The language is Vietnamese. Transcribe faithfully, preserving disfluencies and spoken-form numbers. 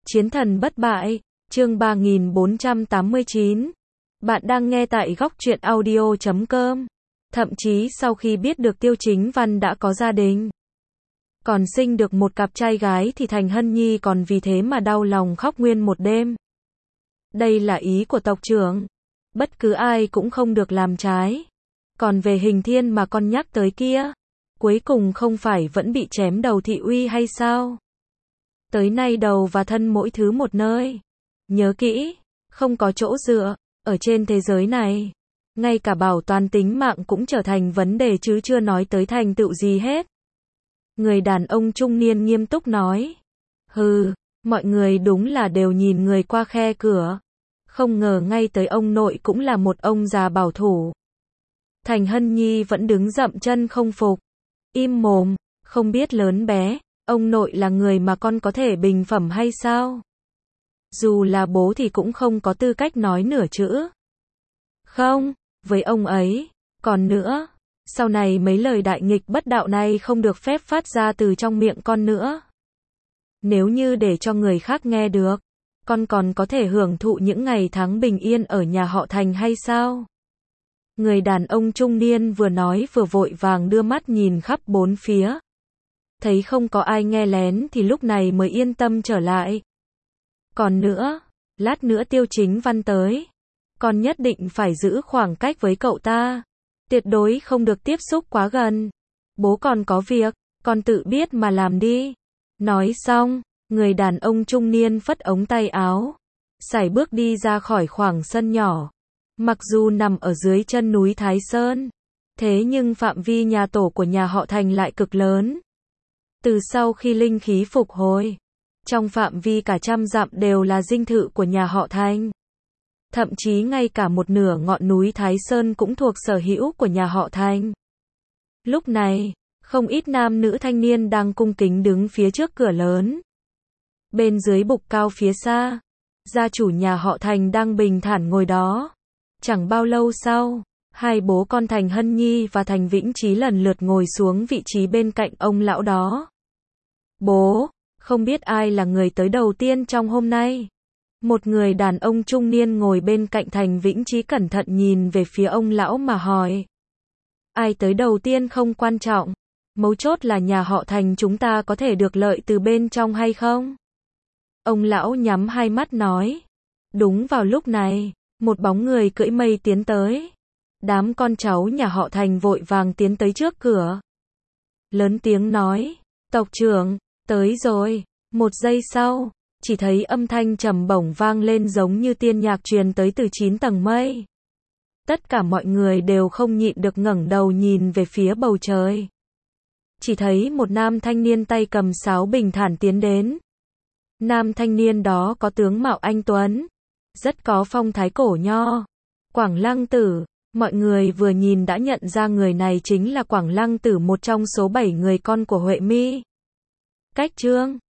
Chiến thần bất bại, chương ba nghìn bốn trăm tám mươi chín. Bạn đang nghe tại góc truyện audio chấm com. Thậm chí sau khi biết được Tiêu Chính Văn đã có gia đình, còn sinh được một cặp trai gái thì Thành Hân Nhi còn vì thế mà đau lòng khóc nguyên một đêm. Đây là ý của tộc trưởng. Bất cứ ai cũng không được làm trái. Còn về Hình Thiên mà con nhắc tới kia, cuối cùng không phải vẫn bị chém đầu thị uy hay sao? Tới nay đầu và thân mỗi thứ một nơi. Nhớ kỹ, không có chỗ dựa, ở trên thế giới này. Ngay cả bảo toàn tính mạng cũng trở thành vấn đề chứ chưa nói tới thành tựu gì hết. Người đàn ông trung niên nghiêm túc nói. Hừ, mọi người đúng là đều nhìn người qua khe cửa. Không ngờ ngay tới ông nội cũng là một ông già bảo thủ. Thành Hân Nhi vẫn đứng dậm chân không phục. Im mồm, không biết lớn bé. Ông nội là người mà con có thể bình phẩm hay sao? Dù là bố thì cũng không có tư cách nói nửa chữ. Không, với ông ấy. Còn nữa, sau này mấy lời đại nghịch bất đạo này không được phép phát ra từ trong miệng con nữa. Nếu như để cho người khác nghe được, con còn có thể hưởng thụ những ngày tháng bình yên ở nhà họ Thành hay sao? Người đàn ông trung niên vừa nói vừa vội vàng đưa mắt nhìn khắp bốn phía. Thấy không có ai nghe lén thì lúc này mới yên tâm trở lại. Còn nữa, lát nữa Tiêu Chính Văn tới. Con nhất định phải giữ khoảng cách với cậu ta. Tuyệt đối không được tiếp xúc quá gần. Bố còn có việc, con tự biết mà làm đi. Nói xong, người đàn ông trung niên phất ống tay áo. Sải bước đi ra khỏi khoảng sân nhỏ. Mặc dù nằm ở dưới chân núi Thái Sơn, thế nhưng phạm vi nhà tổ của nhà họ Thành lại cực lớn. Từ sau khi linh khí phục hồi, trong phạm vi cả trăm dặm đều là dinh thự của nhà họ Thành. Thậm chí ngay cả một nửa ngọn núi Thái Sơn cũng thuộc sở hữu của nhà họ Thành. Lúc này, không ít nam nữ thanh niên đang cung kính đứng phía trước cửa lớn. Bên dưới bục cao phía xa, gia chủ nhà họ Thành đang bình thản ngồi đó. Chẳng bao lâu sau, hai bố con Thành Hân Nhi và Thành Vĩnh Chí lần lượt ngồi xuống vị trí bên cạnh ông lão đó. Bố, không biết ai là người tới đầu tiên trong hôm nay. Một người đàn ông trung niên ngồi bên cạnh Thành Vĩnh Chí cẩn thận nhìn về phía ông lão mà hỏi. Ai tới đầu tiên không quan trọng. Mấu chốt là nhà họ Thành chúng ta có thể được lợi từ bên trong hay không? Ông lão nhắm hai mắt nói. Đúng vào lúc này, một bóng người cưỡi mây tiến tới. Đám con cháu nhà họ Thành vội vàng tiến tới trước cửa. Lớn tiếng nói. Tộc trưởng, tới rồi. Một giây sau, chỉ thấy âm thanh trầm bổng vang lên giống như tiên nhạc truyền tới từ chín tầng mây. Tất cả mọi người đều không nhịn được ngẩng đầu nhìn về phía bầu trời. Chỉ thấy một nam thanh niên tay cầm sáo bình thản tiến đến. Nam thanh niên đó có tướng mạo anh tuấn, rất có phong thái cổ nho. Quảng Lăng Tử, mọi người vừa nhìn đã nhận ra người này chính là Quảng Lăng Tử, một trong số bảy người con của Huệ Mi. Cách Trương,